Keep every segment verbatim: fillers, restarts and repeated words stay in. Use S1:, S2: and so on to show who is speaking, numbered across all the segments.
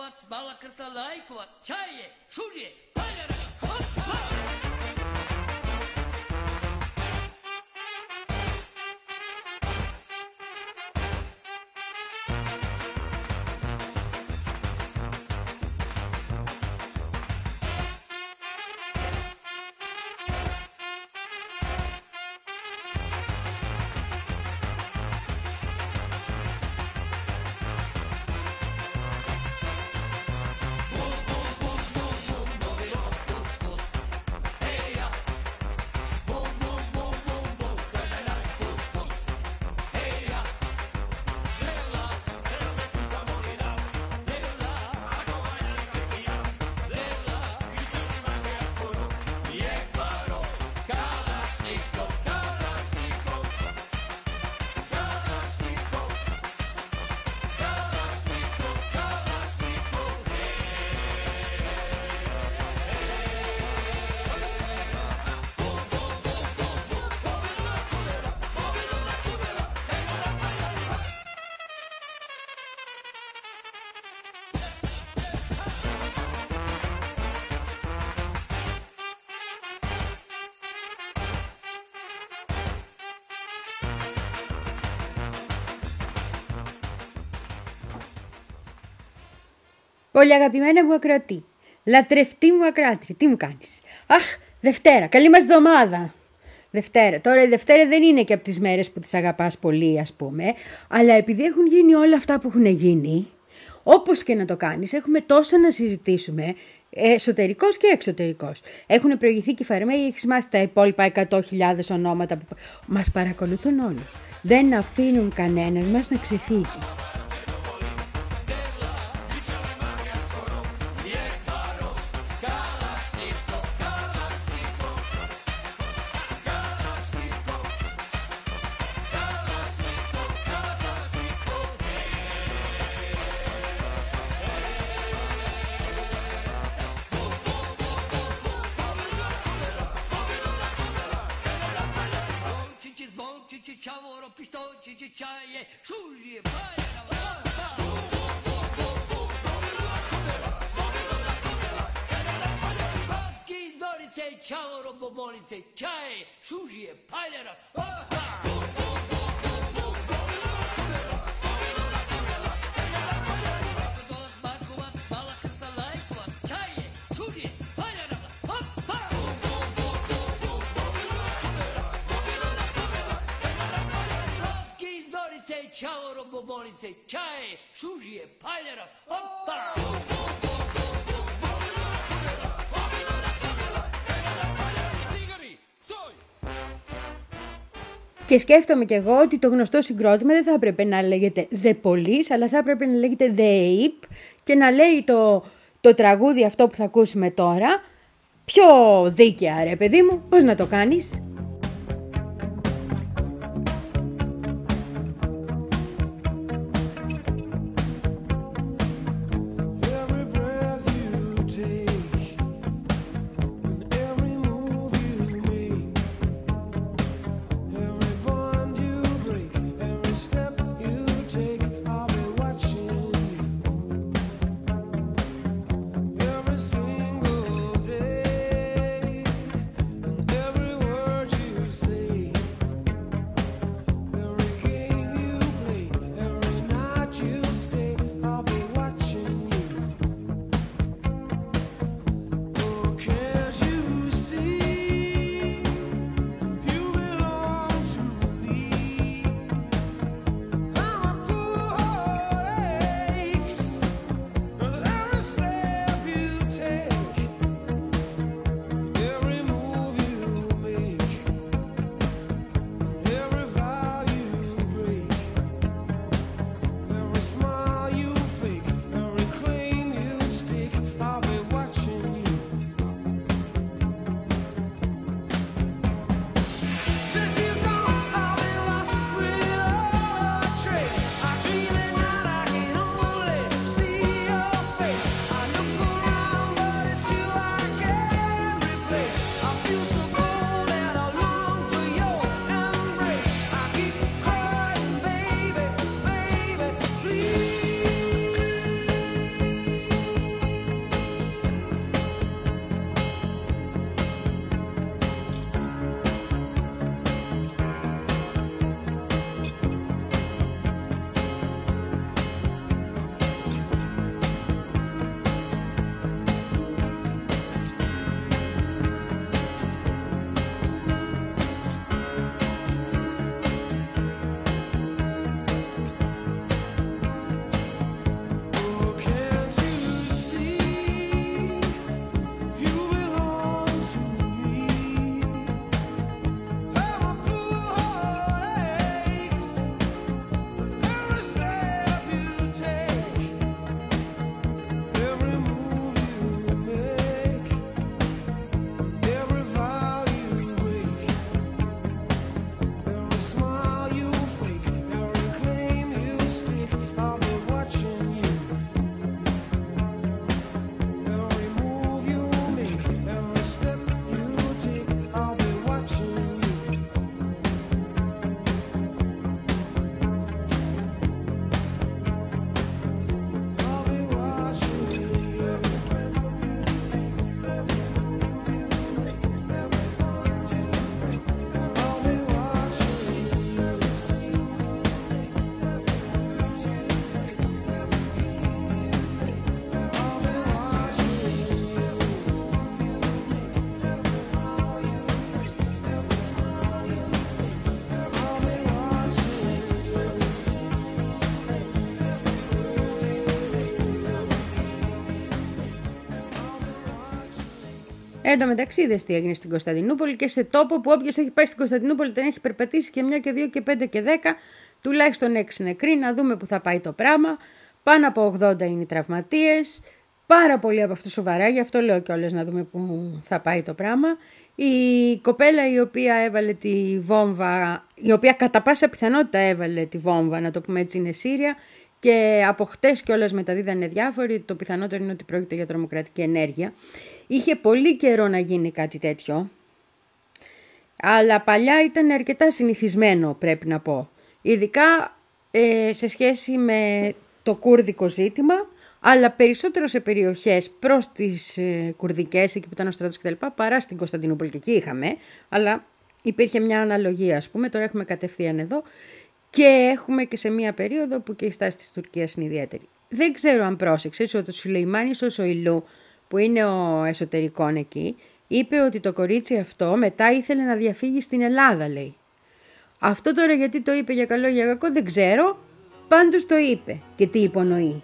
S1: Bala kırsa layık var. Çay ye, şur ye, paylara. Hop, hop.
S2: Πολύ αγαπημένα μου ακροατή, λατρευτή μου ακράτρη, τι μου κάνεις? Αχ, Δευτέρα, καλή μας εβδομάδα. Δευτέρα, τώρα η Δευτέρα δεν είναι και από τις μέρες που τις αγαπάς πολύ, ας πούμε, αλλά επειδή έχουν γίνει όλα αυτά που έχουν γίνει, όπως και να το κάνεις, έχουμε τόσα να συζητήσουμε, εσωτερικός και εξωτερικός. Έχουν προηγηθεί και οι Φαρμαίοι, έχεις μάθει τα υπόλοιπα εκατό χιλιάδες ονόματα που μας παρακολουθούν όλους. Δεν αφήνουν κανέναν μας να ξεφύγει. Και σκέφτομαι κι εγώ ότι το γνωστό συγκρότημα δεν θα έπρεπε να λέγεται The Police, αλλά θα έπρεπε να λέγεται The Ape και να λέει το, το τραγούδι αυτό που θα ακούσουμε τώρα πιο δίκαια, ρε παιδί μου. Πώς να το κάνεις?
S3: Every word
S2: Εν τω μεταξύ, είδες τι έγινε στην Κωνσταντινούπολη και σε τόπο που όποιος έχει πάει στην Κωνσταντινούπολη δεν έχει περπατήσει και μια και δύο και πέντε και δέκα, τουλάχιστον έξι νεκροί, να δούμε που θα πάει το πράγμα. Πάνω από ογδόντα είναι οι τραυματίες, πάρα πολλοί από αυτούς σοβαρά, γι' αυτό λέω κιόλας να δούμε που θα πάει το πράγμα. Η κοπέλα η οποία έβαλε τη βόμβα, η οποία κατά πάσα πιθανότητα έβαλε τη βόμβα, να το πούμε έτσι, είναι Σύρια, και από χτες κιόλας μεταδίδανε διάφοροι, το πιθανότερο είναι ότι πρόκειται για τρομοκρατική ενέργεια. Είχε πολύ καιρό να γίνει κάτι τέτοιο, αλλά παλιά ήταν αρκετά συνηθισμένο, πρέπει να πω. Ειδικά ε, σε σχέση με το κουρδικό ζήτημα, αλλά περισσότερο σε περιοχές προς τις ε, κουρδικές, εκεί που ήταν ο στρατός κτλ., παρά στην Κωνσταντινούπολη, και εκεί είχαμε, αλλά υπήρχε μια αναλογία, ας πούμε, τώρα έχουμε κατευθείαν εδώ και έχουμε και σε μια περίοδο που και η στάση της Τουρκίας είναι ιδιαίτερη. Δεν ξέρω αν πρόσεξες ότι ο Σουλεϊμάνης ο Σοηλού, που είναι ο εσωτερικών εκεί, είπε ότι το κορίτσι αυτό μετά ήθελε να διαφύγει στην Ελλάδα, λέει. Αυτό τώρα γιατί το είπε για καλό ή για κακό δεν ξέρω, πάντως το είπε και τι υπονοεί.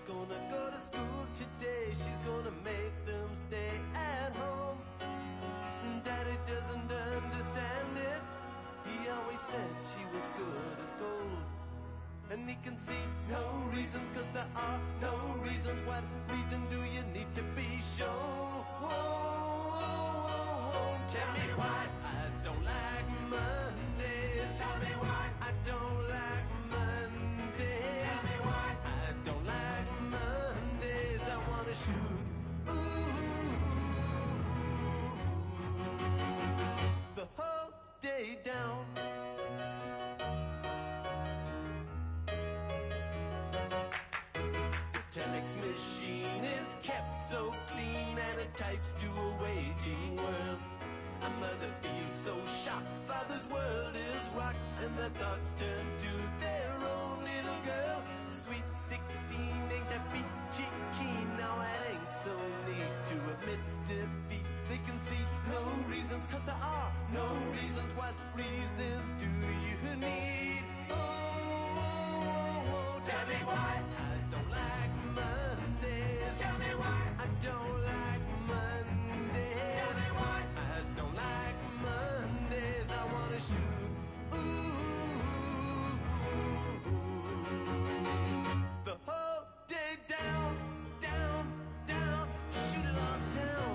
S3: Telex machine is kept so clean and it types to a waging world. A mother feels so shocked, father's world is rocked, and the thoughts turn to their own little girl. Sweet sixteen ain't that peachy keen, now it ain't so neat to admit defeat. They can see no reasons, cause there are no reasons. What reasons do you need? Oh, oh, oh, oh, tell me why I don't like Mondays. Tell me why I don't like Mondays. Tell me why I don't like Mondays. I wanna shoot. Ooh, the whole day down, down, down. Shoot it all down.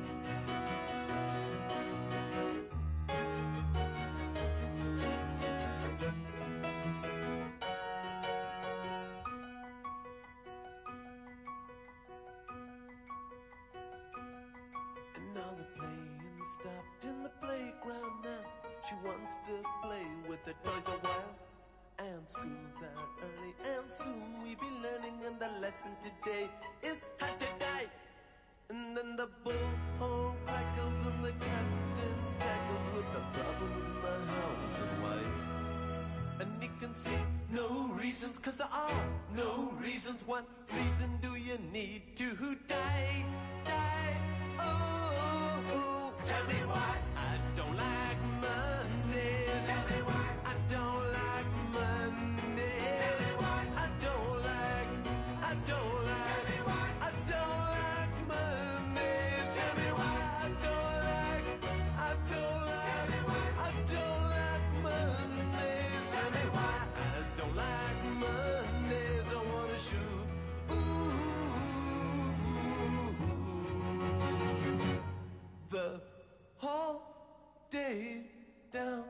S3: Stopped in the playground now. She wants to play with the toys a while. And school's out early, and soon we be learning. And the lesson today is how to die. And then the bullhorn crackles and the captain tackles with the problems in the house and wife. And he can see no reasons, cause there are no reasons. What reason do you need to die? Die, oh, oh, oh. Tell me why I don't like Mondays. Tell me why I don't like Mondays. Tell me why I don't like, I don't like. Tell me why I don't like Mondays. Tell me why I don't like, I don't like. Tell me why I don't like Mondays. Tell me why I don't like Mondays. I wanna shoot. Ooh, the whole day down.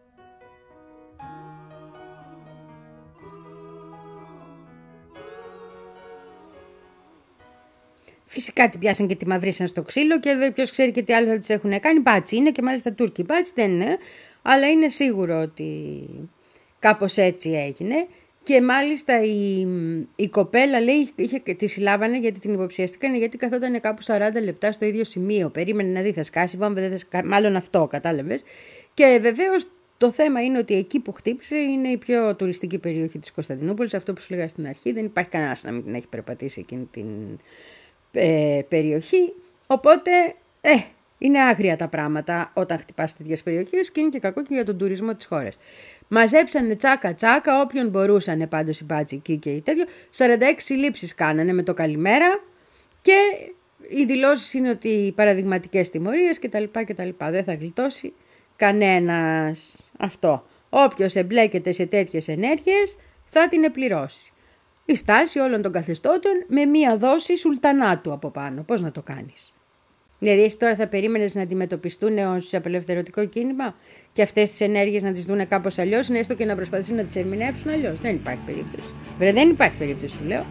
S2: Φυσικά την πιάσαν και τη μαυρίσαν στο ξύλο και ποιος ξέρει και τι άλλο θα τις έχουν κάνει. Μπάτσι είναι και μάλιστα Τούρκοι. Μπάτσι δεν είναι, αλλά είναι σίγουρο ότι κάπως έτσι έγινε. Και μάλιστα η, η κοπέλα λέει, είχε, τη συλλάβανε γιατί την υποψιαστήκαν, γιατί καθόταν κάπου σαράντα λεπτά στο ίδιο σημείο. Περίμενε να δει, θα σκάσει βόμβα, δεν θα σκάσει, μάλλον αυτό, κατάλαβες. Και βεβαίως το θέμα είναι ότι εκεί που χτύπησε είναι η πιο τουριστική περιοχή της Κωνσταντινούπολης. Αυτό που σου λέγα στην αρχή, δεν υπάρχει κανένας να μην την έχει περπατήσει εκείνη την ε, περιοχή. Οπότε, ε, είναι άγρια τα πράγματα όταν χτυπάς τέτοιες περιοχές και είναι και κακό και για τον τουρισμό της χώρας. Μαζέψανε τσάκα τσάκα όποιον μπορούσανε πάντως οι μπάτσοι εκεί και οι τέτοιο. σαράντα έξι συλλήψεις κάνανε με το καλημέρα και Οι δηλώσεις είναι ότι παραδειγματικές τιμωρίες κτλ. κτλ. Δεν θα γλιτώσει κανένας αυτό. Όποιος εμπλέκεται σε τέτοιες ενέργειες θα την επληρώσει. Η στάση όλων των καθεστώτων με μία δόση σουλτανάτου από πάνω. Πώς να το κάνεις? Δηλαδή εσύ τώρα θα περίμενες να αντιμετωπιστούν ως απελευθερωτικό κίνημα και αυτές τις ενέργειες να τις δούνε κάπως αλλιώς, έστω και να προσπαθήσουν να τις ερμηνεύσουν αλλιώς? Δεν υπάρχει περίπτωση. Βρε, δεν υπάρχει περίπτωση, σου λέω.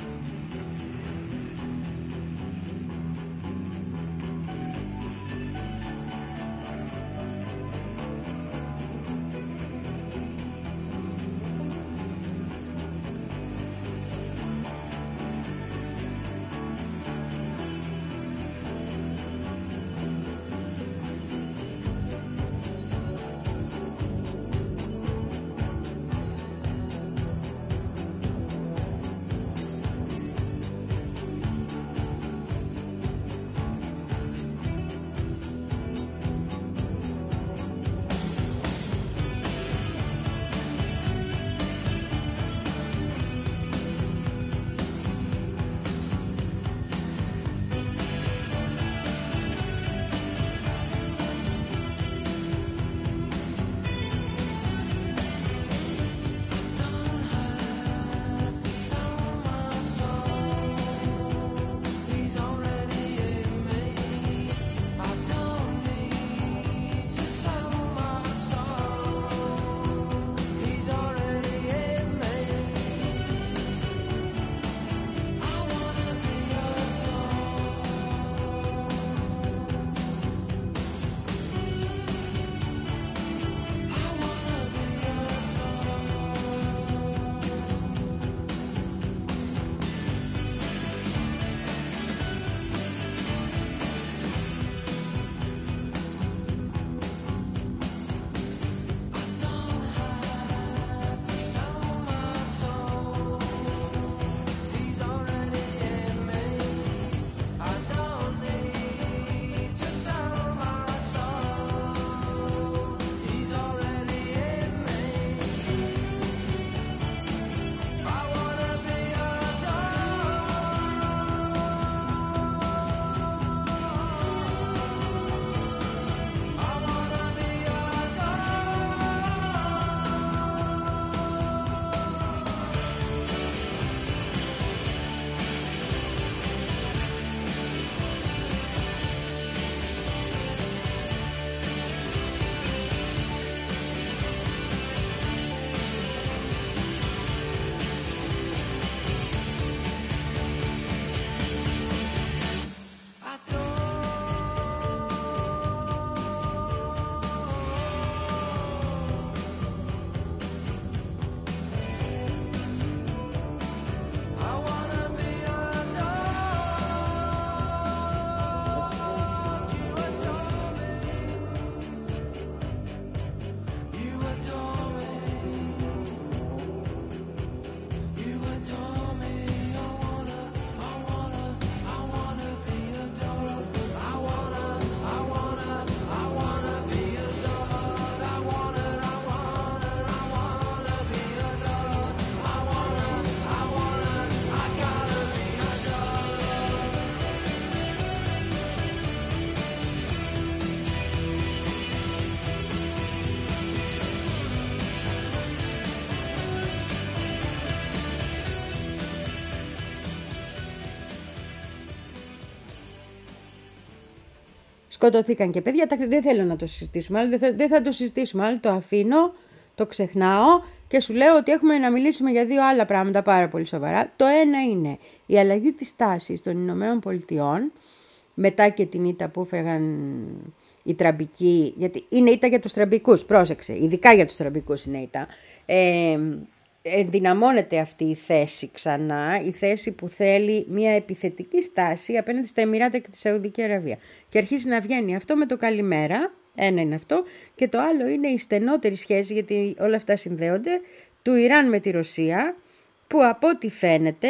S2: Σκοτωθήκαν και παιδιά, δεν θέλω να το συζητήσουμε, άλλο, δεν, θα, δεν θα το συζητήσουμε, άλλο το αφήνω, το ξεχνάω και σου λέω ότι έχουμε να μιλήσουμε για δύο άλλα πράγματα πάρα πολύ σοβαρά. Το ένα είναι η αλλαγή της τάσης των Ηνωμένων Πολιτειών, μετά και την ήττα που έφεγαν οι τραμπικοί, γιατί είναι ήττα για τους τραμπικούς, πρόσεξε, ειδικά για τους τραμπικούς είναι ήττα, ε, ενδυναμώνεται αυτή η θέση ξανά, η θέση που θέλει μια επιθετική στάση απέναντι στα Εμιράτα και τη Σαουδική Αραβία. Και αρχίζει να βγαίνει αυτό με το καλημέρα, ένα είναι αυτό, και το άλλο είναι η στενότερη σχέση, γιατί όλα αυτά συνδέονται, του Ιράν με τη Ρωσία, που από ό,τι φαίνεται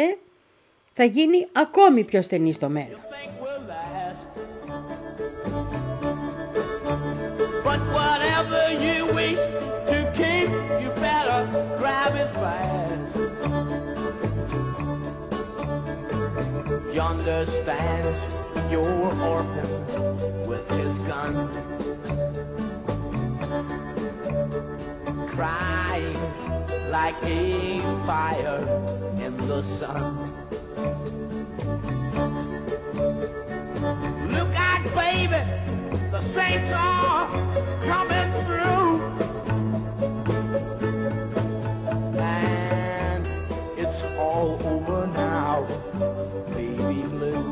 S2: θα γίνει ακόμη πιο στενή στο μέλλον. But whatever you wish to keep, you better grab it fast. You understand?
S3: your orphan with his gun, crying like a fire in the sun. Look out, baby, the saints are coming through, and it's all over now, baby blue.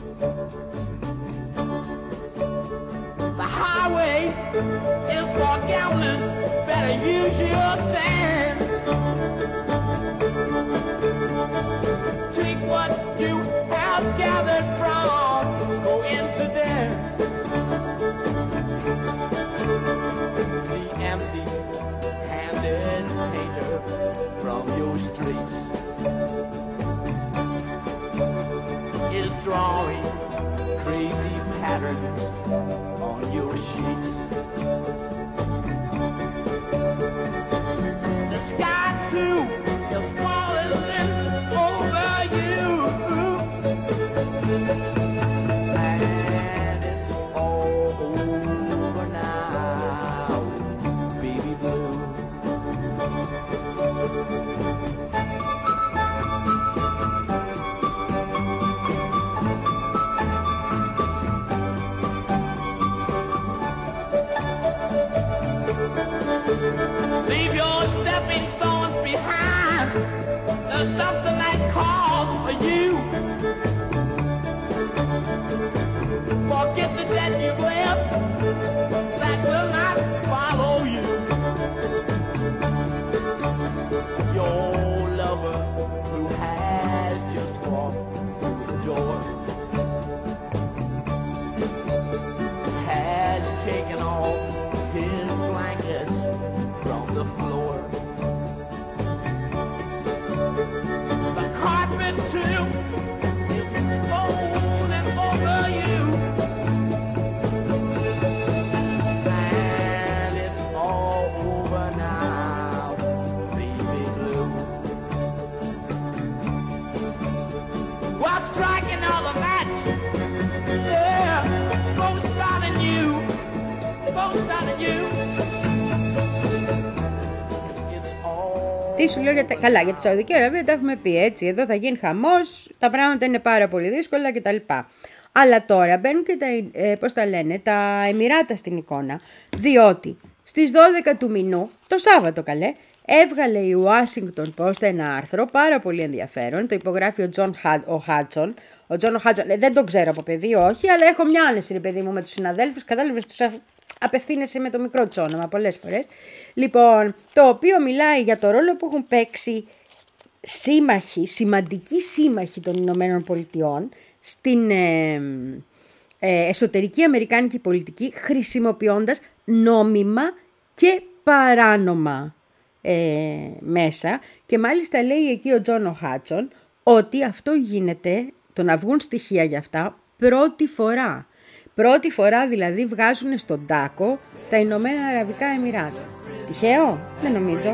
S3: The highway is for gamblers, better use your sense. Take what you have gathered from coincidence. The empty-handed painter from your streets is drawing crazy patterns on your sheets. The sky too is falling over you, and it's all over now, baby blue. Leave your stepping stones behind. There's something that calls for you. Forget the debt you've left, that will not follow you. Your lover who has just walked through the door has taken off his blankets from the floor. The carpet too is falling over you, and it's all over now, baby blue. Well, strike another match, yeah, both starting you, both starting you.
S2: Τι σου λέω για τα... Καλά, για τη Σαουδική Αραβία τα έχουμε πει έτσι. Εδώ θα γίνει χαμός, τα πράγματα είναι πάρα πολύ δύσκολα κτλ. Αλλά τώρα μπαίνουν και τα, ε, πώς τα λένε, τα Εμιράτα στην εικόνα. Διότι στις δώδεκα του μηνού, το Σάββατο καλέ, έβγαλε η Washington Post ένα άρθρο πάρα πολύ ενδιαφέρον. Το υπογράφει ο Τζον Χάτσον. Ο Τζον Χάτσον, ε, δεν τον ξέρω από παιδί, όχι, αλλά έχω μια άνεση, ρε παιδί μου, με τους συναδέλφους. Κατάλαβες, τους απευθύνεσαι με το μικρό του όνομα πολλές φορές. Λοιπόν, το οποίο μιλάει για το ρόλο που έχουν παίξει σύμμαχοι, σημαντικοί σύμμαχοι των Ηνωμένων Πολιτειών στην ε, ε, εσωτερική αμερικάνικη πολιτική, χρησιμοποιώντας νόμιμα και παράνομα ε, μέσα. Και μάλιστα λέει εκεί ο Τζον Χάτσον ότι αυτό γίνεται, το να βγουν στοιχεία για αυτά, πρώτη φορά. Πρώτη φορά δηλαδή βγάζουν στον τάκο τα Ηνωμένα Αραβικά Εμιράτα. Τυχαίο? Δεν νομίζω.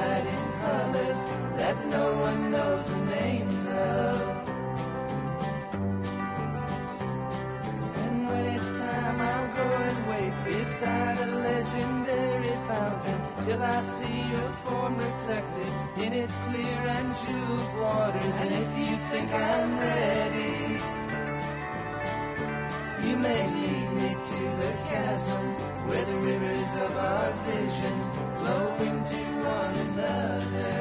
S2: Till I see your form reflected in its clear and jeweled waters. And if you think I'm ready, you may lead me to the chasm where the rivers of our vision flow into one another.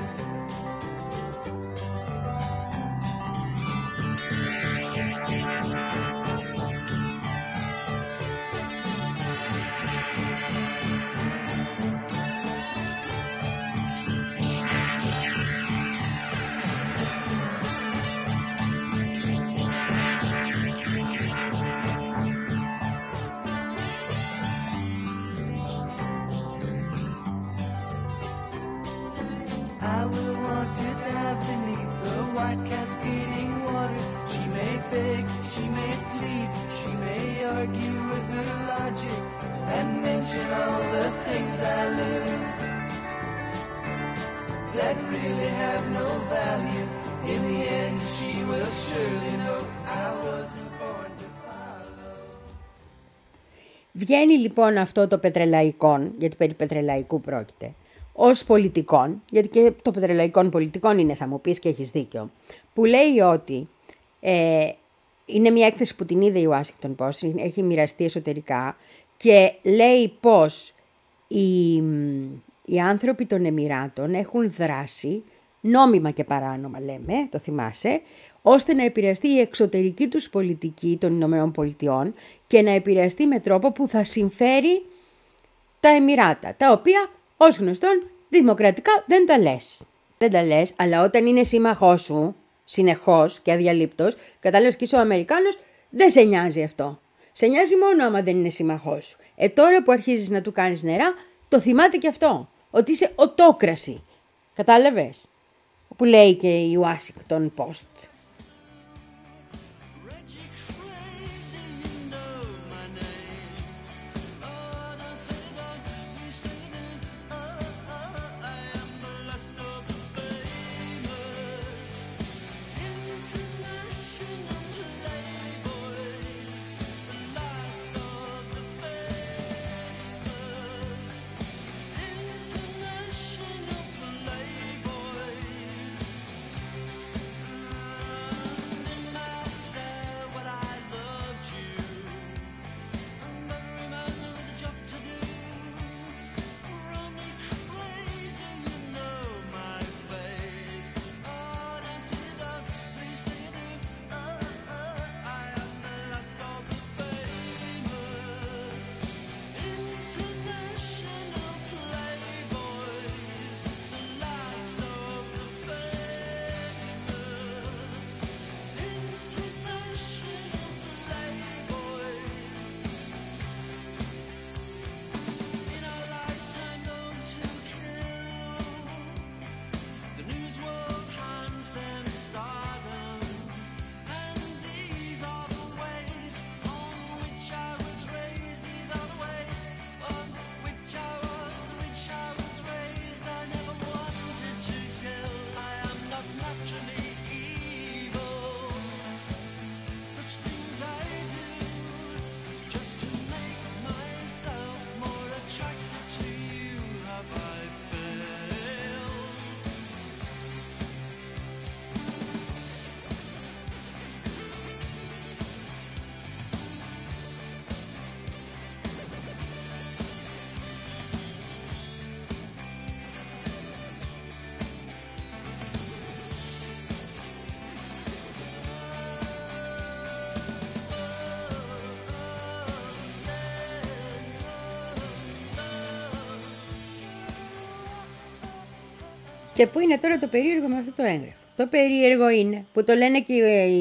S2: I will want to dive beneath the white cascading water. She may beg, she may plead, she may argue with her logic and mention all the things I lose that really have no value. In the end, she will surely know I wasn't born to Βγαίνει λοιπόν αυτό το πετρελαϊκόν, γιατί περί πετρελαϊκού πρόκειται, ως πολιτικών, γιατί και το πετρελαϊκόν πολιτικών είναι, θα μου πεις και έχεις δίκιο, που λέει ότι ε, είναι μια έκθεση που την είδε η Washington Post, έχει μοιραστεί εσωτερικά και λέει πως οι, οι άνθρωποι των Εμιράτων έχουν δράσει, νόμιμα και παράνομα λέμε, το θυμάσαι, ώστε να επηρεαστεί η εξωτερική τους πολιτική των Ηνωμένων Πολιτειών και να επηρεαστεί με τρόπο που θα συμφέρει τα Εμιράτα, τα οποία ως γνωστόν δημοκρατικά δεν τα λες. Δεν τα λες, αλλά όταν είναι σύμμαχός σου, συνεχώς και αδιαλείπτος, κατάλαβες και είσαι ο Αμερικάνος, δεν σε νοιάζει αυτό. Σε νοιάζει μόνο άμα δεν είναι σύμμαχός σου. Ε, τώρα που αρχίζεις να του κάνεις νερά, το θυμάται και αυτό, ότι είσαι οτόκραση. Κατάλαβες, που λέει και η Washington Post. Και πού είναι τώρα το περίεργο με αυτό το έγγραφο? Το περίεργο είναι, που το λένε και,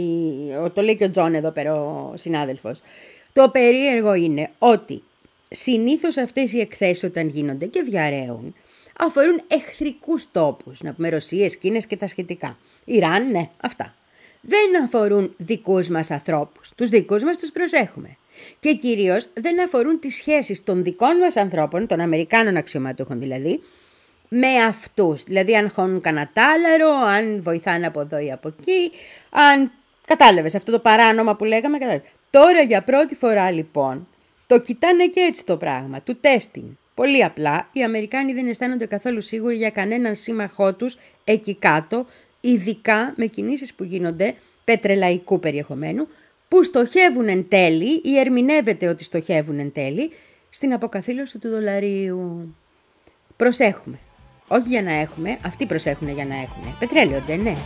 S2: το λέει και ο Τζον εδώ πέρα, ο συνάδελφος. Το περίεργο είναι ότι συνήθως αυτές οι εκθέσεις όταν γίνονται και διαρρέουν, αφορούν εχθρικούς τόπους, να πούμε Ρωσίες, Κίνες και τα σχετικά. Ιράν, ναι, αυτά. Δεν αφορούν δικούς μας ανθρώπους, τους δικούς μας τους προσέχουμε. Και κυρίως δεν αφορούν τις σχέσεις των δικών μας ανθρώπων, των Αμερικάνων αξιωματούχων δηλαδή, με αυτούς. Δηλαδή αν χώνουν κανένα τάλαρο, αν βοηθάνε από εδώ ή από εκεί, αν κατάλαβες αυτό το παράνομα που λέγαμε. Κατάλαβες. Τώρα για πρώτη φορά λοιπόν το κοιτάνε και έτσι το πράγμα, του τέστινγκ. Πολύ απλά οι Αμερικάνοι δεν αισθάνονται καθόλου σίγουροι για κανέναν σύμμαχό τους εκεί κάτω, ειδικά με κινήσεις που γίνονται πετρελαϊκού περιεχομένου, που στοχεύουν εν τέλει ή ερμηνεύεται ότι στοχεύουν εν τέλει στην αποκαθήλωση του δολαρίου. Προσέχουμε. Όχι για να έχουμε, αυτοί προσέχουν για να έχουν. Πετρέλαιο δεν, ναι.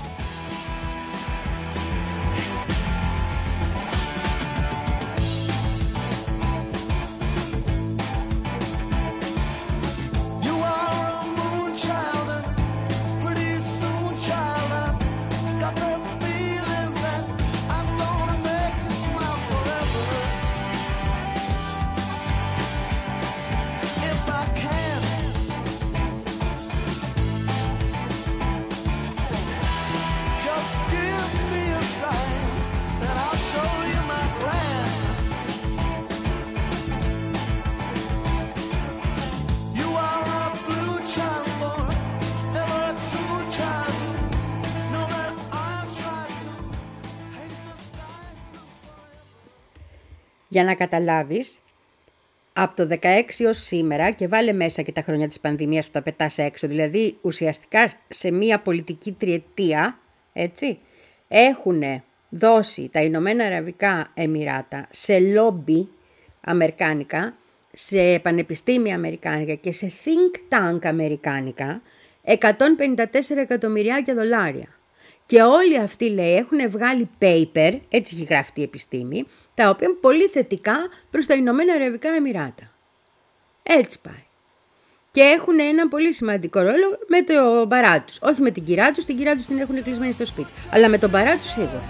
S2: Για να καταλάβεις, Από το δεκαέξι ως σήμερα, και βάλε μέσα και τα χρόνια της πανδημίας που τα πετάς έξω, δηλαδή ουσιαστικά σε μία πολιτική τριετία, έτσι, έχουν δώσει τα Ηνωμένα Αραβικά Εμιράτα σε λόμπι αμερικάνικα, σε πανεπιστήμια αμερικάνικα και σε think tank αμερικάνικα εκατόν πενήντα τέσσερα εκατομμυριάκια δολάρια. Και όλοι αυτοί, λέει, έχουν βγάλει paper, έτσι έχει γράφει η επιστήμη, τα οποία είναι πολύ θετικά προς τα Ηνωμένα Αραβικά Εμιράτα. Έτσι πάει. Και έχουν ένα πολύ σημαντικό ρόλο με τον παρά τους. Όχι με την κυρά τους, την κυρά τους την έχουν κλεισμένη στο σπίτι. Αλλά με τον παρά τους σίγουρα.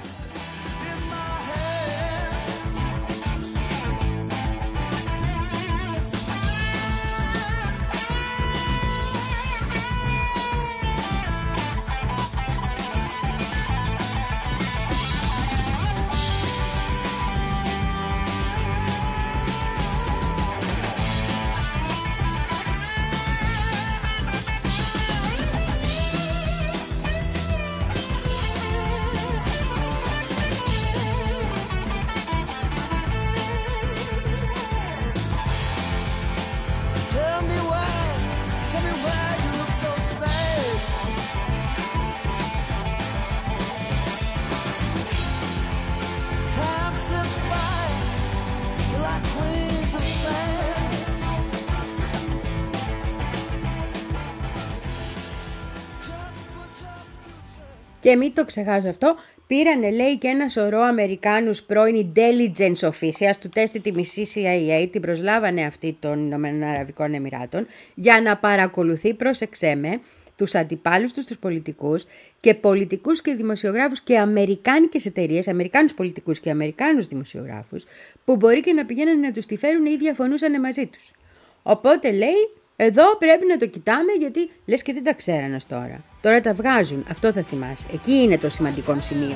S2: Και μην το ξεχάσω αυτό, πήρανε, λέει, και ένα σωρό Αμερικάνους πρώην intelligence officials, του τέστη τη μισή σι άι έι, την προσλάβανε αυτή των Ηνωμένων Αραβικών Εμιράτων, για να παρακολουθεί, πρόσεξέ με, τους αντιπάλους τους, τους πολιτικούς και πολιτικούς και δημοσιογράφους και αμερικάνικες εταιρείες, αμερικάνους πολιτικούς και αμερικάνους δημοσιογράφους, που μπορεί και να πηγαίνουν να τους τη φέρουν ή διαφωνούσαν μαζί τους. Οπότε, λέει, εδώ πρέπει να το κοιτάμε, γιατί λες και δεν τα ξέρανε ως τώρα. Τώρα τα βγάζουν, αυτό θα θυμάσαι. Εκεί είναι το σημαντικό σημείο.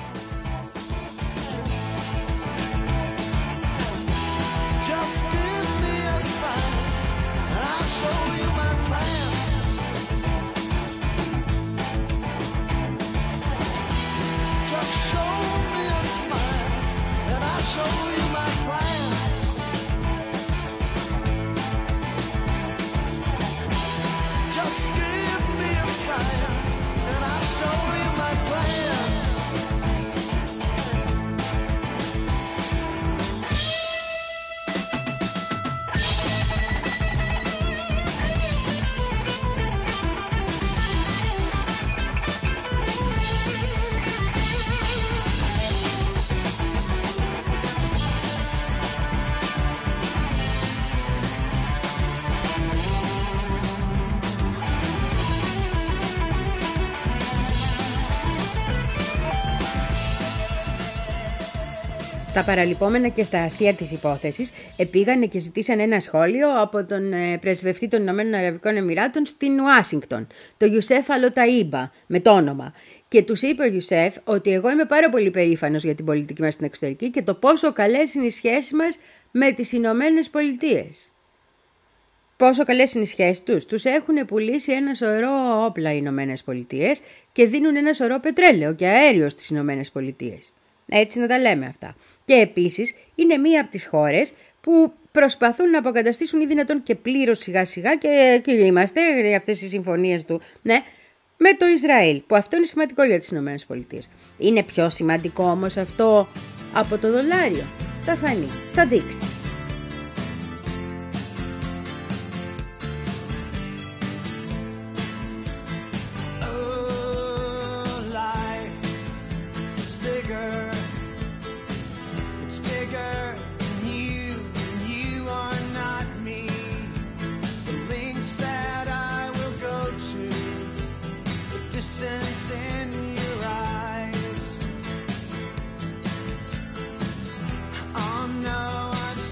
S2: Στα παραλυπόμενα και στα αστεία της υπόθεσης, επήγανε και ζητήσαν ένα σχόλιο από τον ε, πρεσβευτή των Ηνωμένων Αραβικών Εμιράτων στην Ουάσιγκτον, το Ιουσέφ Αλοταΐμπα, με το όνομα. Και τους είπε ο Ιουσέφ ότι εγώ είμαι πάρα πολύ περήφανος για την πολιτική μας στην εξωτερική και το πόσο καλές είναι οι σχέσεις μας με τις Ηνωμένες Πολιτείες. Πόσο καλές είναι οι σχέσεις τους. Τους έχουν πουλήσει ένα σωρό όπλα οι Ηνωμένες Πολιτείες και δίνουν ένα σωρό πετρέλαιο και αέριο στις Ηνωμένες Πολιτείες. Έτσι να τα λέμε αυτά. Και επίσης είναι μία από τις χώρες που προσπαθούν να αποκαταστήσουν ή δυνατόν και πλήρως σιγά σιγά, και εκεί είμαστε για αυτές οι συμφωνίες του, ναι, με το Ισραήλ, που αυτό είναι σημαντικό για τις Ηνωμένες Πολιτείες. Είναι πιο σημαντικό όμως αυτό από το δολάριο. Θα φανεί, θα δείξει.
S4: Oh no, I've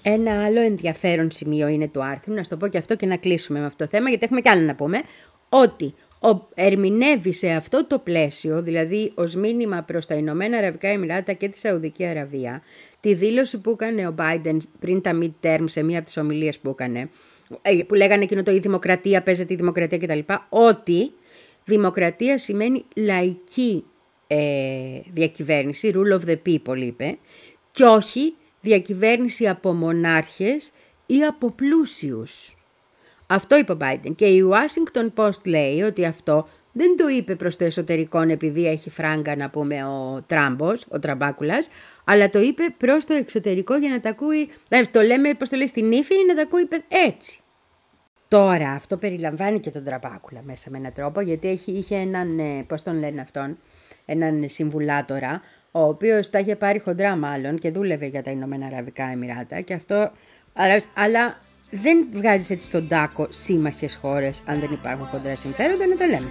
S2: Ένα άλλο ενδιαφέρον σημείο είναι του άρθρου, να σου το πω και αυτό και να κλείσουμε με αυτό το θέμα, γιατί έχουμε κι άλλο να πούμε, ότι ο, ερμηνεύει σε αυτό το πλαίσιο, δηλαδή ως μήνυμα προς τα Ηνωμένα Αραβικά Εμιράτα και τη Σαουδική Αραβία, τη δήλωση που έκανε ο Biden πριν τα midterm σε μία από τις ομιλίες που έκανε, που λέγανε εκείνο το «η δημοκρατία παίζεται η δημοκρατία» κτλ. Ότι δημοκρατία σημαίνει λαϊκή ε, διακυβέρνηση, rule of the people είπε, και όχι διακυβέρνηση από μονάρχες ή από πλούσιους. Αυτό είπε ο Biden. Και η Washington Post λέει ότι αυτό δεν το είπε προς το εσωτερικό επειδή έχει φράγκα, να πούμε, ο Τράμπος, ο Τραμπάκουλας, αλλά το είπε προς το εξωτερικό για να τα ακούει, δηλαδή το λέμε, πώς το λέει, στην ύφη, να τα ακούει έτσι. Τώρα αυτό περιλαμβάνει και τον Τραμπάκουλα μέσα με έναν τρόπο, γιατί έχει, είχε έναν, πώς τον λένε αυτόν, έναν συμβουλάτορα, ο οποίος τα είχε πάρει χοντρά μάλλον και δούλευε για τα Ηνωμένα Αραβικά Εμιράτα και αυτό, αλλά δεν βγάζεις έτσι στον τάκο σύμμαχες χώρες αν δεν υπάρχουν χοντρά συμφέροντα, να τα λέμε.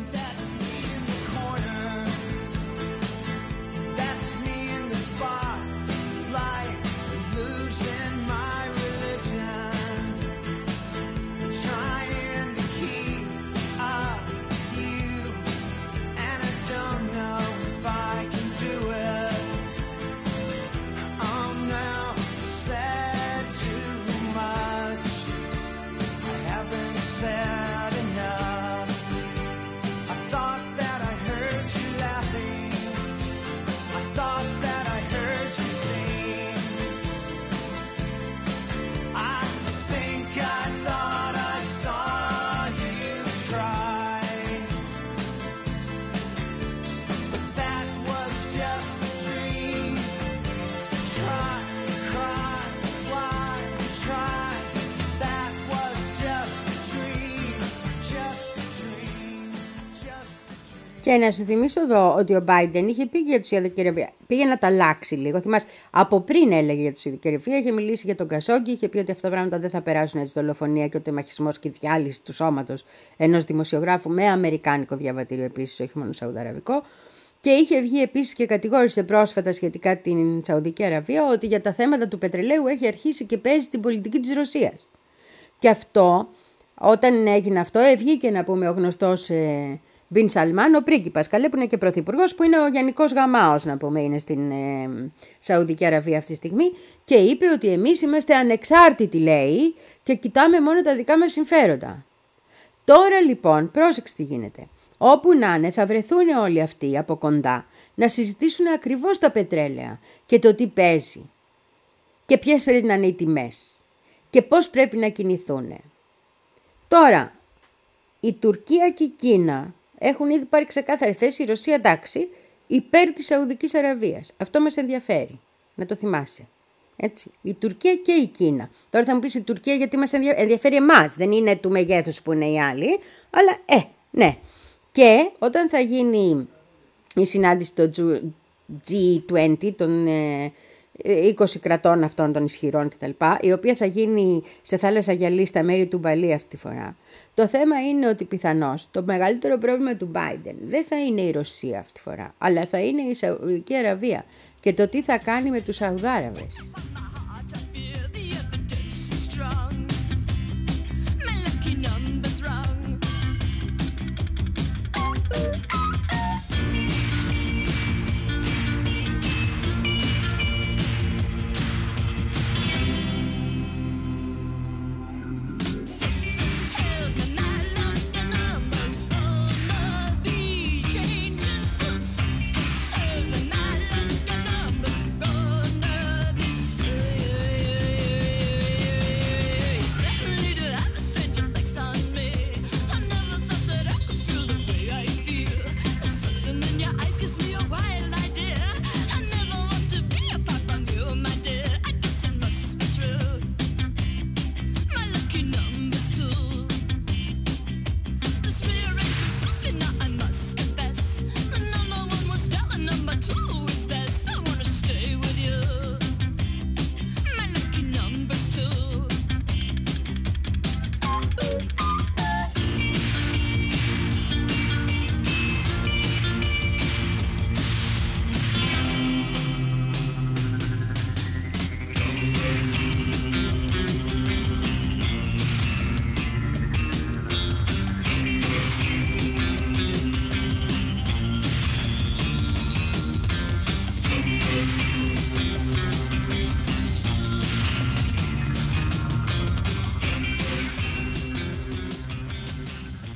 S2: Και να σου θυμίσω εδώ ότι ο Biden είχε πει για τη Σαουδική Αραβία, πήγε να τα αλλάξει λίγο. Θυμάσαι, από πριν έλεγε για τη Σαουδική Αραβία, είχε μιλήσει για τον Κασόγκη, είχε πει ότι αυτά τα πράγματα δεν θα περάσουν έτσι, δολοφονία και ούτε μαχισμός και διάλυση του σώματος ενός δημοσιογράφου με αμερικάνικο διαβατήριο επίσης, όχι μόνο σαουδαραβικό. Και είχε βγει επίσης και κατηγόρησε πρόσφατα σχετικά την Σαουδική Αραβία ότι για τα θέματα του πετρελαίου έχει αρχίσει και παίζει την πολιτική της Ρωσίας. Και αυτό, όταν έγινε αυτό, βγήκε να πούμε ο γνωστός ε, Μπιν Σαλμάν, ο πρίγκιπας, καλέ, που είναι και πρωθυπουργός, που είναι ο Γιαννικός Γαμάος, να πούμε, είναι στην ε, Σαουδική Αραβία αυτή τη στιγμή, και είπε ότι εμείς είμαστε ανεξάρτητοι, λέει, και κοιτάμε μόνο τα δικά μας συμφέροντα. Τώρα λοιπόν, πρόσεξε τι γίνεται. Όπου να είναι, θα βρεθούν όλοι αυτοί από κοντά να συζητήσουν ακριβώς τα πετρέλαια και το τι παίζει και ποιες πρέπει να είναι οι τιμές και πώς πρέπει να κινηθούν. Τώρα, η Τουρκία και η Κίνα έχουν ήδη πάρει ξεκάθαρη θέση, η Ρωσία εντάξει, υπέρ της Σαουδικής Αραβίας. Αυτό μας ενδιαφέρει, να το θυμάσαι. Έτσι, η Τουρκία και η Κίνα. Τώρα θα μου πεις η Τουρκία γιατί μας ενδιαφέρει εμάς, δεν είναι του μεγέθους που είναι οι άλλοι, αλλά ε, ναι. Και όταν θα γίνει η συνάντηση των τζι είκοσι, των είκοσι κρατών αυτών των ισχυρών κτλ., η οποία θα γίνει σε θάλασσα γυαλί στα μέρη του Μπαλί αυτή τη φορά, το θέμα είναι ότι πιθανώς το μεγαλύτερο πρόβλημα του Biden δεν θα είναι η Ρωσία αυτή τη φορά, αλλά θα είναι η Σαουδική Αραβία και το τι θα κάνει με τους Σαουδάραβες.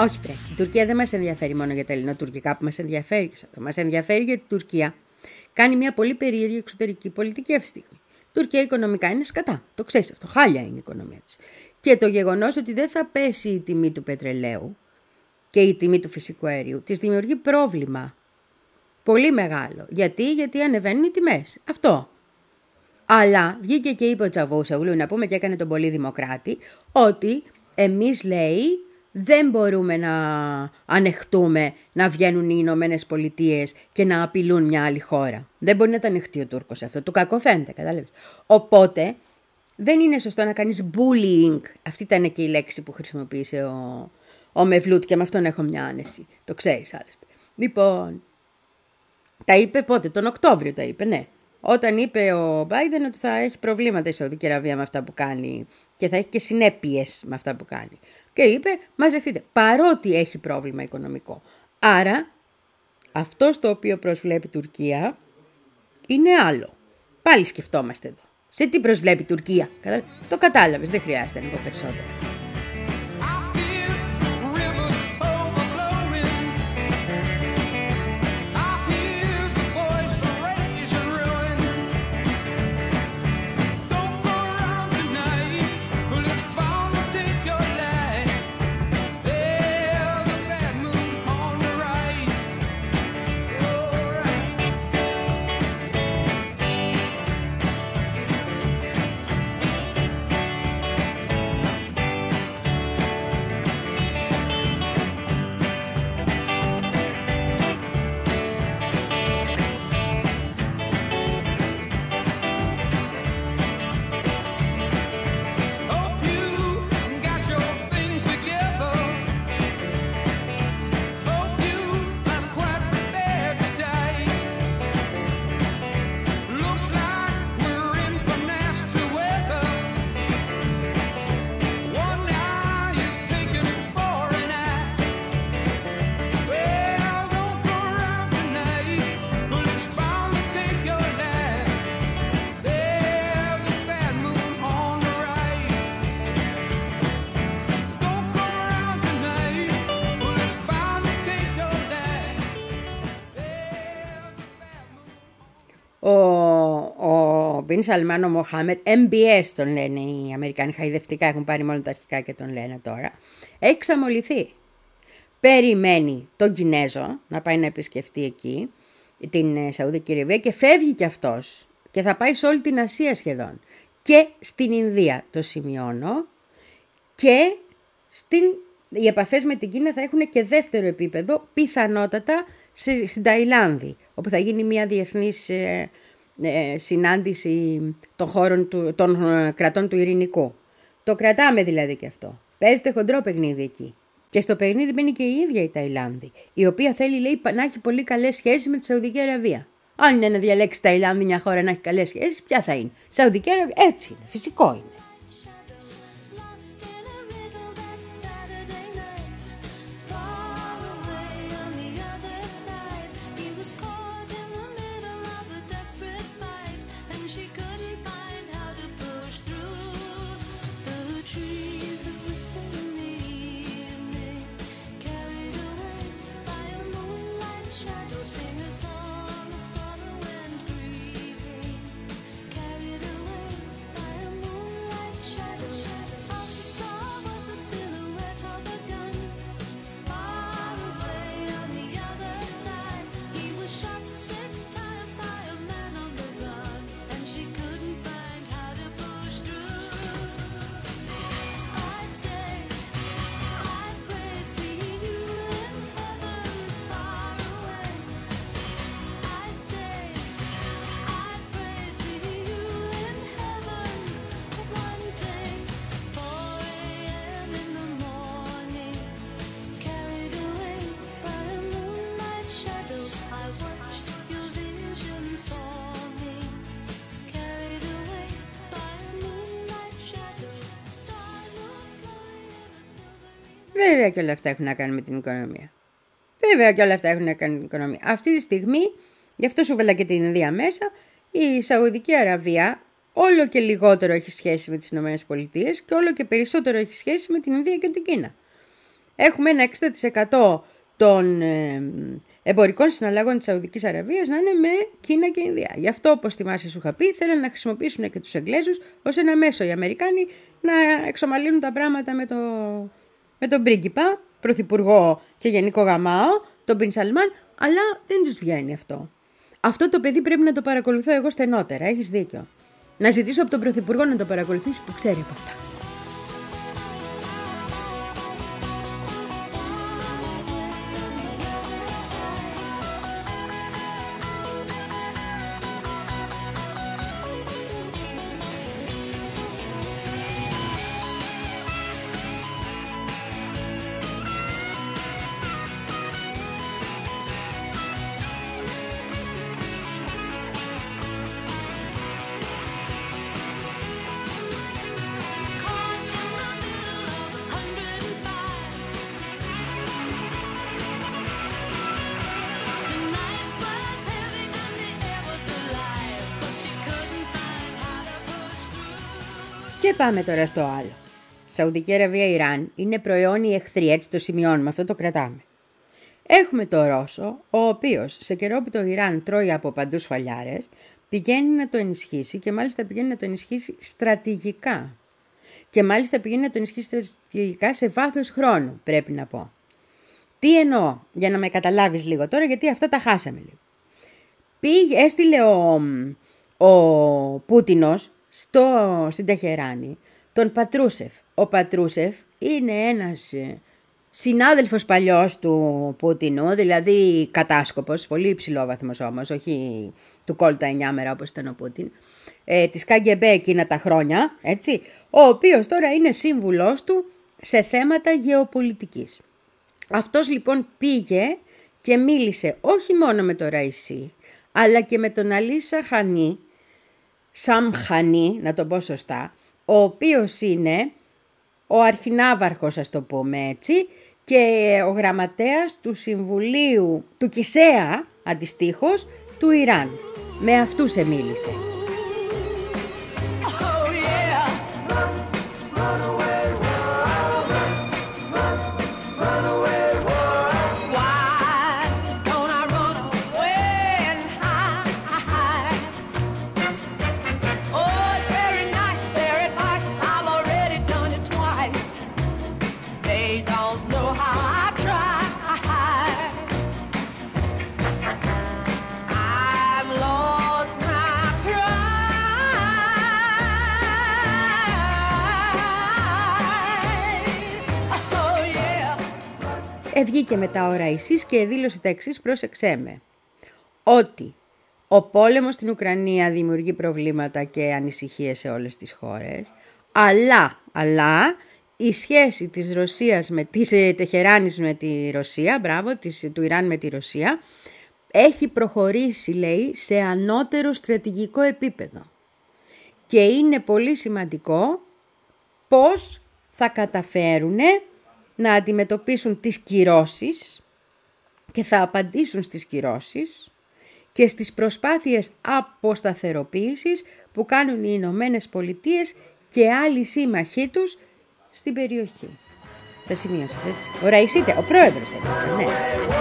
S2: Όχι, βρε. Η Τουρκία δεν μας ενδιαφέρει μόνο για τα ελληνοτουρκικά που μας ενδιαφέρει. Μας ενδιαφέρει γιατί η Τουρκία κάνει μια πολύ περίεργη εξωτερική πολιτική αυτή τη στιγμή. Η Τουρκία οικονομικά είναι σκατά. Το ξέρεις αυτό. Χάλια είναι η οικονομία της. Και το γεγονός ότι δεν θα πέσει η τιμή του πετρελαίου και η τιμή του φυσικού αερίου της δημιουργεί πρόβλημα πολύ μεγάλο. Γιατί, γιατί ανεβαίνουν οι τιμές. Αυτό. Αλλά βγήκε και είπε ο Τσαβούσογλου, να πούμε, και έκανε τον πολύ δημοκράτη, ότι εμείς, λέει, δεν μπορούμε να ανεχτούμε να βγαίνουν οι Ηνωμένες Πολιτείες και να απειλούν μια άλλη χώρα. Δεν μπορεί να το ανεχτεί ο Τούρκος αυτό. Του κακό φαίνεται, κατάλαβες. Οπότε δεν είναι σωστό να κάνεις bullying. Αυτή ήταν και η λέξη που χρησιμοποίησε ο, ο Μευλούτ και με αυτόν έχω μια άνεση. Το ξέρεις άλλωστε. Λοιπόν, τα είπε πότε, τον Οκτώβριο τα είπε, ναι. Όταν είπε ο Μπάιντεν ότι θα έχει προβλήματα η Σαουδική Αραβία με αυτά που κάνει και θα έχει και συνέπειες με αυτά που κάνει. Και είπε, μαζευτείτε, παρότι έχει πρόβλημα οικονομικό. Άρα, αυτό στο οποίο προσβλέπει η Τουρκία είναι άλλο. Πάλι σκεφτόμαστε εδώ. Σε τι προσβλέπει η Τουρκία. Το κατάλαβες, δεν χρειάζεται να πω περισσότερο. Ο Μπιν Σαλμάν ο Μοχάμετ, εμ μπι ες τον λένε οι Αμερικάνοι, χαϊδευτικά έχουν πάρει μόνο τα αρχικά και τον λένε τώρα, έχει ξαμολυθεί. Περιμένει τον Κινέζο να πάει να επισκεφτεί εκεί την Σαουδική Αραβία και φεύγει κι αυτός και θα πάει σε όλη την Ασία σχεδόν. Και στην Ινδία, το σημειώνω, και στην, οι επαφές με την Κίνα θα έχουν και δεύτερο επίπεδο, πιθανότατα στην Ταϊλάνδη, όπου θα γίνει μια διεθνής ε, ε, συνάντηση των, χώρων του, των ε, κρατών του Ειρηνικού. Το κρατάμε δηλαδή και αυτό. Παίζεται χοντρό παιχνίδι εκεί. Και στο παιχνίδι μπαίνει και η ίδια η Ταϊλάνδη, η οποία θέλει, λέει, να έχει πολύ καλές σχέσεις με τη Σαουδική Αραβία. Αν είναι να διαλέξει Ταϊλάνδη μια χώρα να έχει καλές σχέσεις, ποια θα είναι? Σαουδική Αραβία. Έτσι είναι, φυσικό είναι. Βέβαια και όλα αυτά έχουν να κάνουν με την οικονομία. Βέβαια και όλα αυτά έχουν να κάνουν με την οικονομία. Αυτή τη στιγμή, γι' αυτό σου βάλα και την Ινδία μέσα, η Σαουδική Αραβία όλο και λιγότερο έχει σχέση με τις Ηνωμένες Πολιτείες και όλο και περισσότερο έχει σχέση με την Ινδία και την Κίνα. έχουμε ένα εξήντα τοις εκατό των ε, εμπορικών συναλλαγών της Σαουδικής Αραβίας να είναι με Κίνα και Ινδία. Γι' αυτό, όπως θυμάσαι σου είχα πει, θέλουν να χρησιμοποιήσουν και τους Εγγλέζους ως ένα μέσο οι Αμερικάνοι να εξομαλύνουν τα πράγματα με, το, με τον πρίγκιπα, πρωθυπουργό και γενικό γαμάο, τον Μπιν Σαλμάν, αλλά δεν τους βγαίνει αυτό. Αυτό το παιδί πρέπει να το παρακολουθώ εγώ στενότερα, έχεις δίκιο. Να ζητήσω από τον πρωθυπουργό να το παρακολουθήσει που ξέρει από αυτά. Και πάμε τώρα στο άλλο. Σαουδική Αραβία, Ιράν είναι προαιώνιοι εχθροί, έτσι το σημειώνουμε, αυτό το κρατάμε. Έχουμε το Ρώσο, ο οποίος σε καιρό που το Ιράν τρώει από παντού σφαλιάρες, πηγαίνει να το ενισχύσει και μάλιστα πηγαίνει να το ενισχύσει στρατηγικά. Και μάλιστα πηγαίνει να το ενισχύσει στρατηγικά σε βάθος χρόνου, πρέπει να πω. Τι εννοώ, για να με καταλάβεις λίγο τώρα, γιατί αυτά τα χάσαμε λίγο. Πήγε, έστειλε ο, ο Πούτινος στο, στην Τεχεράνη τον Πατρούσεφ. Ο Πατρούσεφ είναι ένας συνάδελφος παλιός του Πούτινου, δηλαδή κατάσκοπος, πολύ υψηλόβαθμος όμως, όχι του κόλτα εννιά μέρα όπως ήταν ο Πούτιν, ε, της ΚΑΓΚΕΜΠΕ εκείνα τα χρόνια, έτσι, ο οποίος τώρα είναι σύμβουλός του σε θέματα γεωπολιτικής. Αυτός λοιπόν πήγε και μίλησε όχι μόνο με τον Ραϊσί, αλλά και με τον Αλή Σαχανί, Σαμχανί, να το πω σωστά, ο οποίος είναι ο αρχινάβαρχος, ας το πούμε έτσι, και ο γραμματέας του Συμβουλίου, του Κισέα, αντιστοίχως, του Ιράν. Με αυτούς εμίλησε. Βγήκε μετά ο Ραϊσής και δήλωσε τα εξής, πρόσεξέ με, ότι ο πόλεμος στην Ουκρανία δημιουργεί προβλήματα και ανησυχίες σε όλες τις χώρες, αλλά, αλλά η σχέση της Ρωσίας με, της Τεχεράνης με τη Ρωσία, μπράβο, της, του Ιράν με τη Ρωσία, έχει προχωρήσει, λέει, σε ανώτερο στρατηγικό επίπεδο. Και είναι πολύ σημαντικό πώς θα καταφέρουνε να αντιμετωπίσουν τις κυρώσεις και θα απαντήσουν στις κυρώσεις και στις προσπάθειες αποσταθεροποίησης που κάνουν οι Ηνωμένες Πολιτείες και άλλοι σύμμαχοί τους στην περιοχή. Τα σημείωσες έτσι. Ο Ραϊσίτε, ο πρόεδρος δεν είναι, ναι.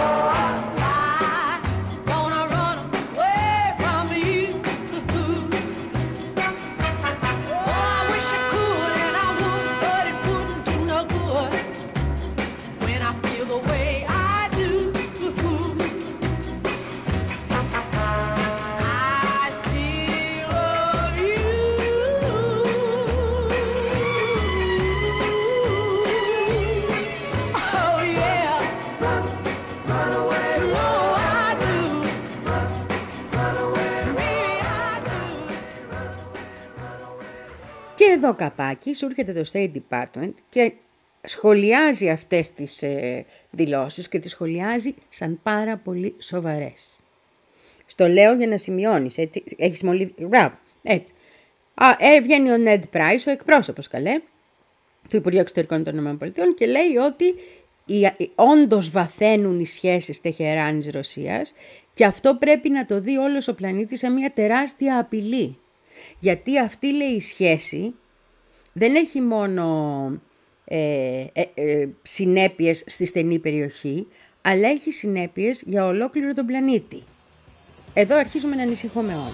S2: Και εδώ καπάκι σου έρχεται το State Department και σχολιάζει αυτές τις ε, δηλώσεις και τις σχολιάζει σαν πάρα πολύ σοβαρές. Στο λέω για να σημειώνεις, έτσι, έχεις μολύβει, μπράβο, έτσι. Α, ε, βγαίνει ο Ned Price, ο εκπρόσωπος καλέ, του Υπουργείου Εξωτερικών των ΗΠΑ και λέει ότι οι, οι, όντως βαθαίνουν οι σχέσεις Τεχεράνης-Ρωσίας και αυτό πρέπει να το δει όλος ο πλανήτης σε μια τεράστια απειλή. Γιατί αυτή, λέει, η σχέση δεν έχει μόνο ε, ε, ε, συνέπειες στη στενή περιοχή, αλλά έχει συνέπειες για ολόκληρο τον πλανήτη. Εδώ αρχίζουμε να ανησυχούμε όλοι.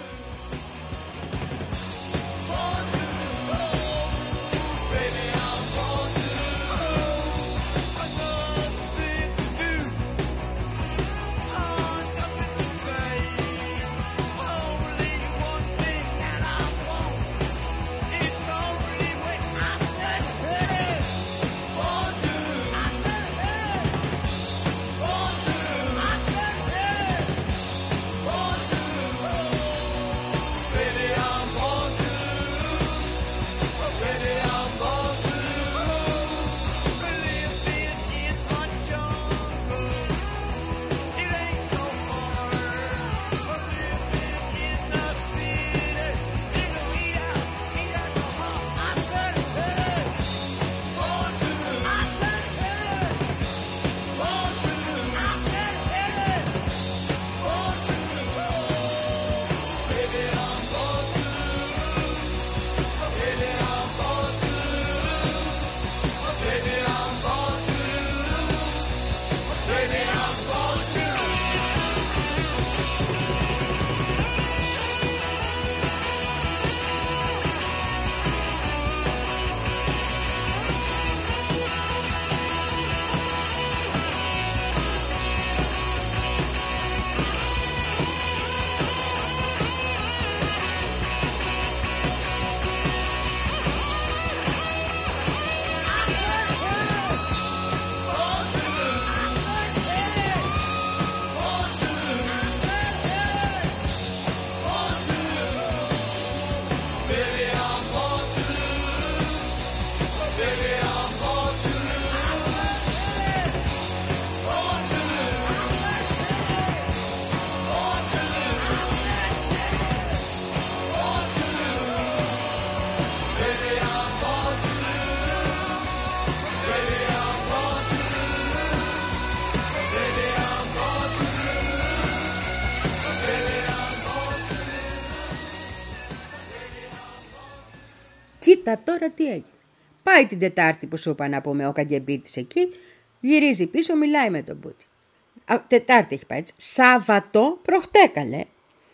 S2: Κοίτα τώρα τι έγινε. Πάει την Τετάρτη που σου είπα να πούμε ο Καγκεμπίτης εκεί, γυρίζει πίσω, μιλάει με τον Πούτιν. Α, Τετάρτη έχει πάει έτσι. Σάββατο προχτέκαλε.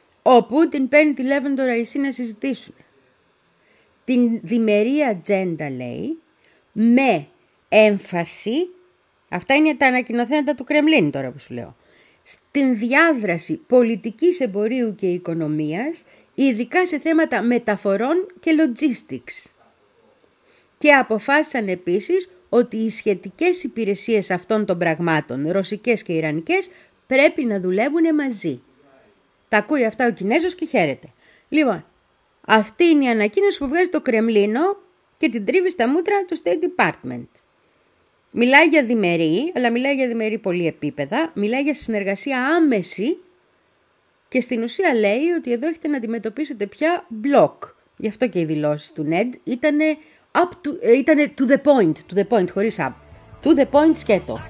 S2: Ο Πούτιν παίρνει τηλέφωνο το Ραϊσί να συζητήσουν. Την διμερή ατζέντα λέει, με έμφαση, αυτά είναι τα ανακοινωθέντα του Κρεμλίνου τώρα που σου λέω, στην διάδραση πολιτικής, εμπορίου και οικονομίας, ειδικά σε θέματα μεταφορών και logistics. Και αποφάσισαν επίσης ότι οι σχετικές υπηρεσίες αυτών των πραγμάτων, ρωσικές και ιρανικές, πρέπει να δουλεύουν μαζί. Τα ακούει αυτά ο Κινέζος και χαίρεται. Λοιπόν, αυτή είναι η ανακοίνωση που βγάζει το Κρεμλίνο και την τρίβει στα μούτρα του State Department. Μιλάει για διμερή, αλλά μιλάει για διμερή πολλή επίπεδα, μιλάει για συνεργασία άμεση και στην ουσία λέει ότι εδώ έχετε να αντιμετωπίσετε πια μπλοκ. Γι' αυτό και οι δηλώσεις του Νεντ ήτανε, up to, ήτανε to the point, to the point, χωρίς up. To the point σκέτο.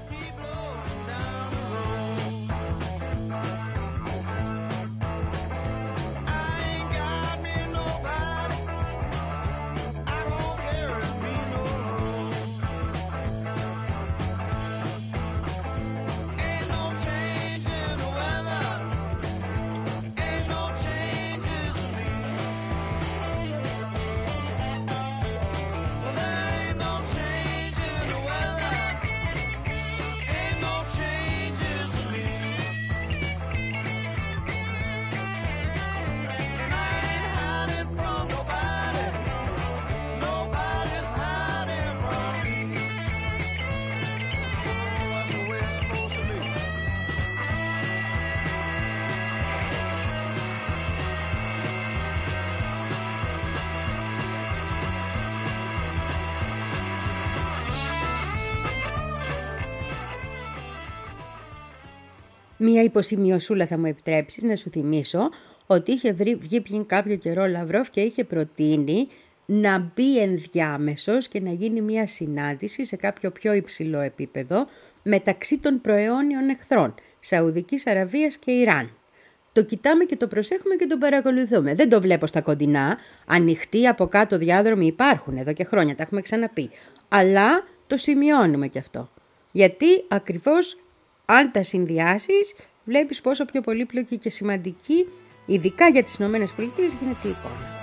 S2: Μία υποσημειωσούλα θα μου επιτρέψεις να σου θυμίσω ότι είχε βρει, βγει πριν κάποιο καιρό Λαυρόφ και είχε προτείνει να μπει ενδιάμεσος και να γίνει μία συνάντηση σε κάποιο πιο υψηλό επίπεδο μεταξύ των προαιώνιων εχθρών Σαουδικής Αραβίας και Ιράν. Το κοιτάμε και το προσέχουμε και το παρακολουθούμε. Δεν το βλέπω στα κοντινά. Ανοιχτοί από κάτω διάδρομοι υπάρχουν εδώ και χρόνια, τα έχουμε ξαναπεί. Αλλά το σημειώνουμε κι αυτό. Γιατί ακριβώς αν τα συνδυάσεις, βλέπεις πόσο πιο πολύπλοκη και σημαντική, ειδικά για τις Ηνωμένες Πολιτείες, γίνεται η εικόνα.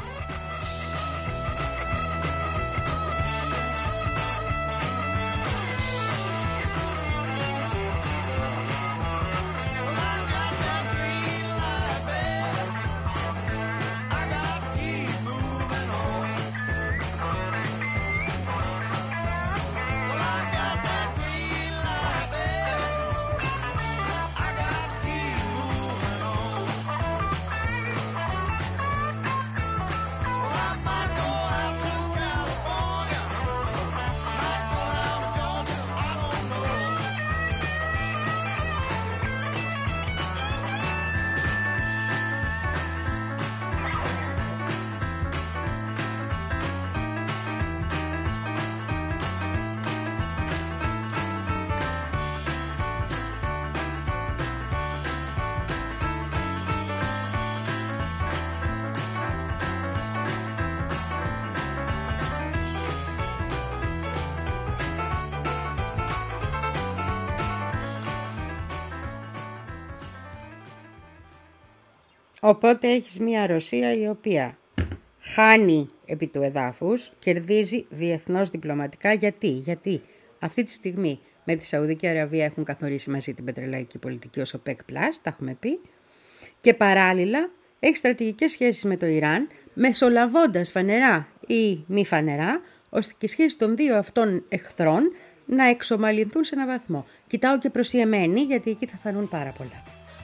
S2: Οπότε έχεις μια Ρωσία η οποία χάνει επί του εδάφους, κερδίζει διεθνώς διπλωματικά. Γιατί? Γιατί αυτή τη στιγμή με τη Σαουδική Αραβία έχουν καθορίσει μαζί την πετρελαϊκή πολιτική ως OPEC πλας, τα έχουμε πει, και παράλληλα έχει στρατηγικές σχέσεις με το Ιράν, μεσολαβώντας φανερά ή μη φανερά, ώστε και οι σχέσεις των δύο αυτών εχθρών να εξομαλυνθούν σε έναν βαθμό. Κοιτάω και προς η Εμένη, γιατί εκεί θα φανούν πάρα πολλά.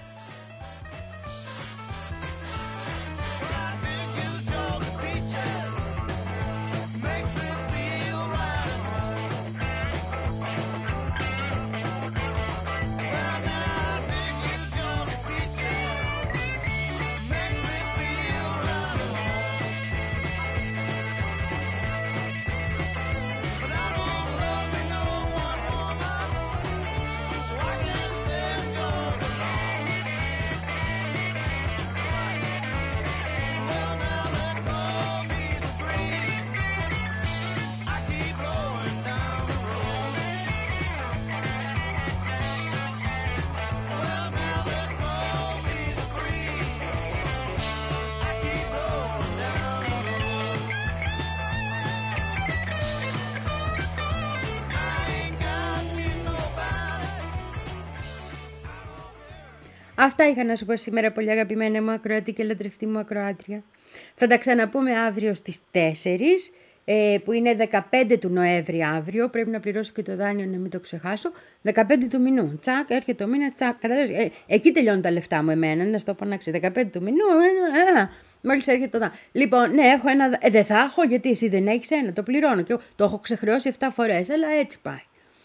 S2: Αυτά είχα να σου πω σήμερα, πολύ αγαπημένα μου ακροατή και λατρευτή μου ακροάτρια. Θα τα ξαναπούμε αύριο στις τέσσερις, ε, που είναι δεκαπέντε του Νοέμβρη αύριο. Πρέπει να πληρώσω και το δάνειο, να μην το ξεχάσω. δεκαπέντε του μηνού. Τσακ, έρχεται το μήνα, τσακ. Ε, εκεί τελειώνουν τα λεφτά μου εμένα, να στο πω να ξέρει. δεκαπέντε του μηνού, ε, ε, μόλις έρχεται το δάνειο. Λοιπόν, ναι, έχω ένα. Ε, δεν θα έχω, γιατί εσύ δεν έχεις ένα. Το πληρώνω και εγώ το έχω ξεχρεώσει επτά φορές, αλλά έτσι πάει.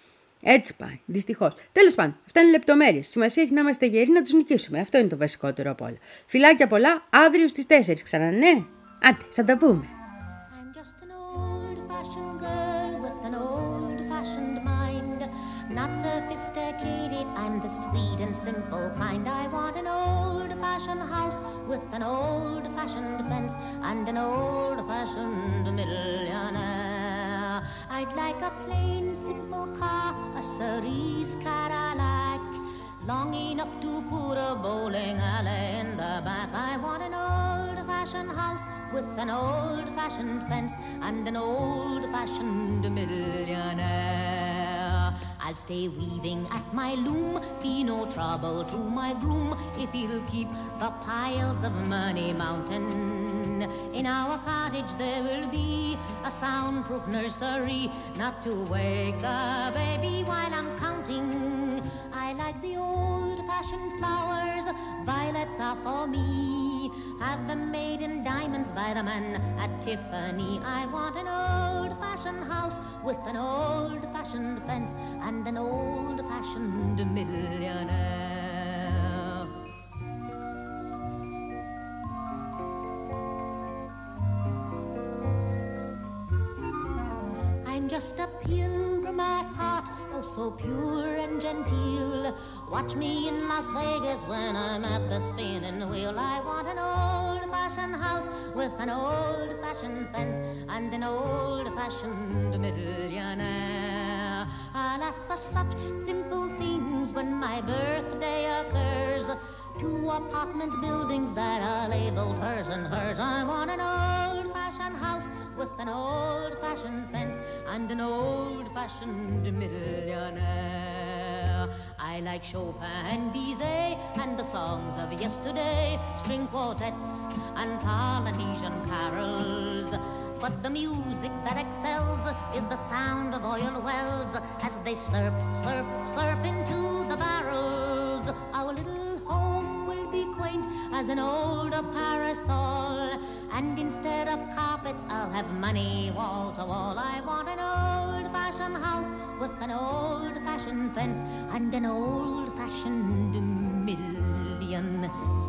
S2: Έτσι πάει, δυστυχώς. Τέλος πάντων, αυτά είναι λεπτομέρειες. Σημασία έχει να είμαστε γεροί, να τους νικήσουμε. Αυτό είναι το βασικότερο από όλα. Φιλάκια πολλά, αύριο στις τέσσερις ξανά, ναι. Άντε, θα τα πούμε.
S4: I'm just an old-fashioned girl with an old-fashioned mind. Not sophisticated, I'm the sweet and simple kind. I want an old-fashioned house with an old-fashioned fence and an old-fashioned millionaire. I'd like a plain, simple car, a cerise Cadillac, long enough to put a bowling alley in the back. I want an old-fashioned house with an old-fashioned fence and an old-fashioned millionaire. I'll stay weaving at my loom, be no trouble to my groom if he'll keep the piles of money mountain. In our cottage there will be a soundproof nursery, not to wake the baby while I'm counting. I like the old-fashioned flowers, violets are for me. Have them made in diamonds by the man at Tiffany. I want an old-fashioned house with an old-fashioned fence and an old-fashioned millionaire. I'm just a pilgrim at heart, oh so pure and genteel. Watch me in Las Vegas when I'm at the spinning wheel. I want an old-fashioned old-fashioned house with an old-fashioned fence and an old-fashioned millionaire. I'll ask for such simple things when my birthday occurs. Two apartment buildings that are labeled hers and hers. I want an old-fashioned house with an old-fashioned fence and an old-fashioned millionaire. I like Chopin and Bizet and the songs of yesterday, string quartets and Polynesian carols. But the music that excels is the sound of oil wells as they slurp, slurp, slurp into the barrels. Our little home will be quaint as an old parasol, and instead of carpets I'll have money wall to wall. I want an old-fashioned house with an old-fashioned fence and an old-fashioned million.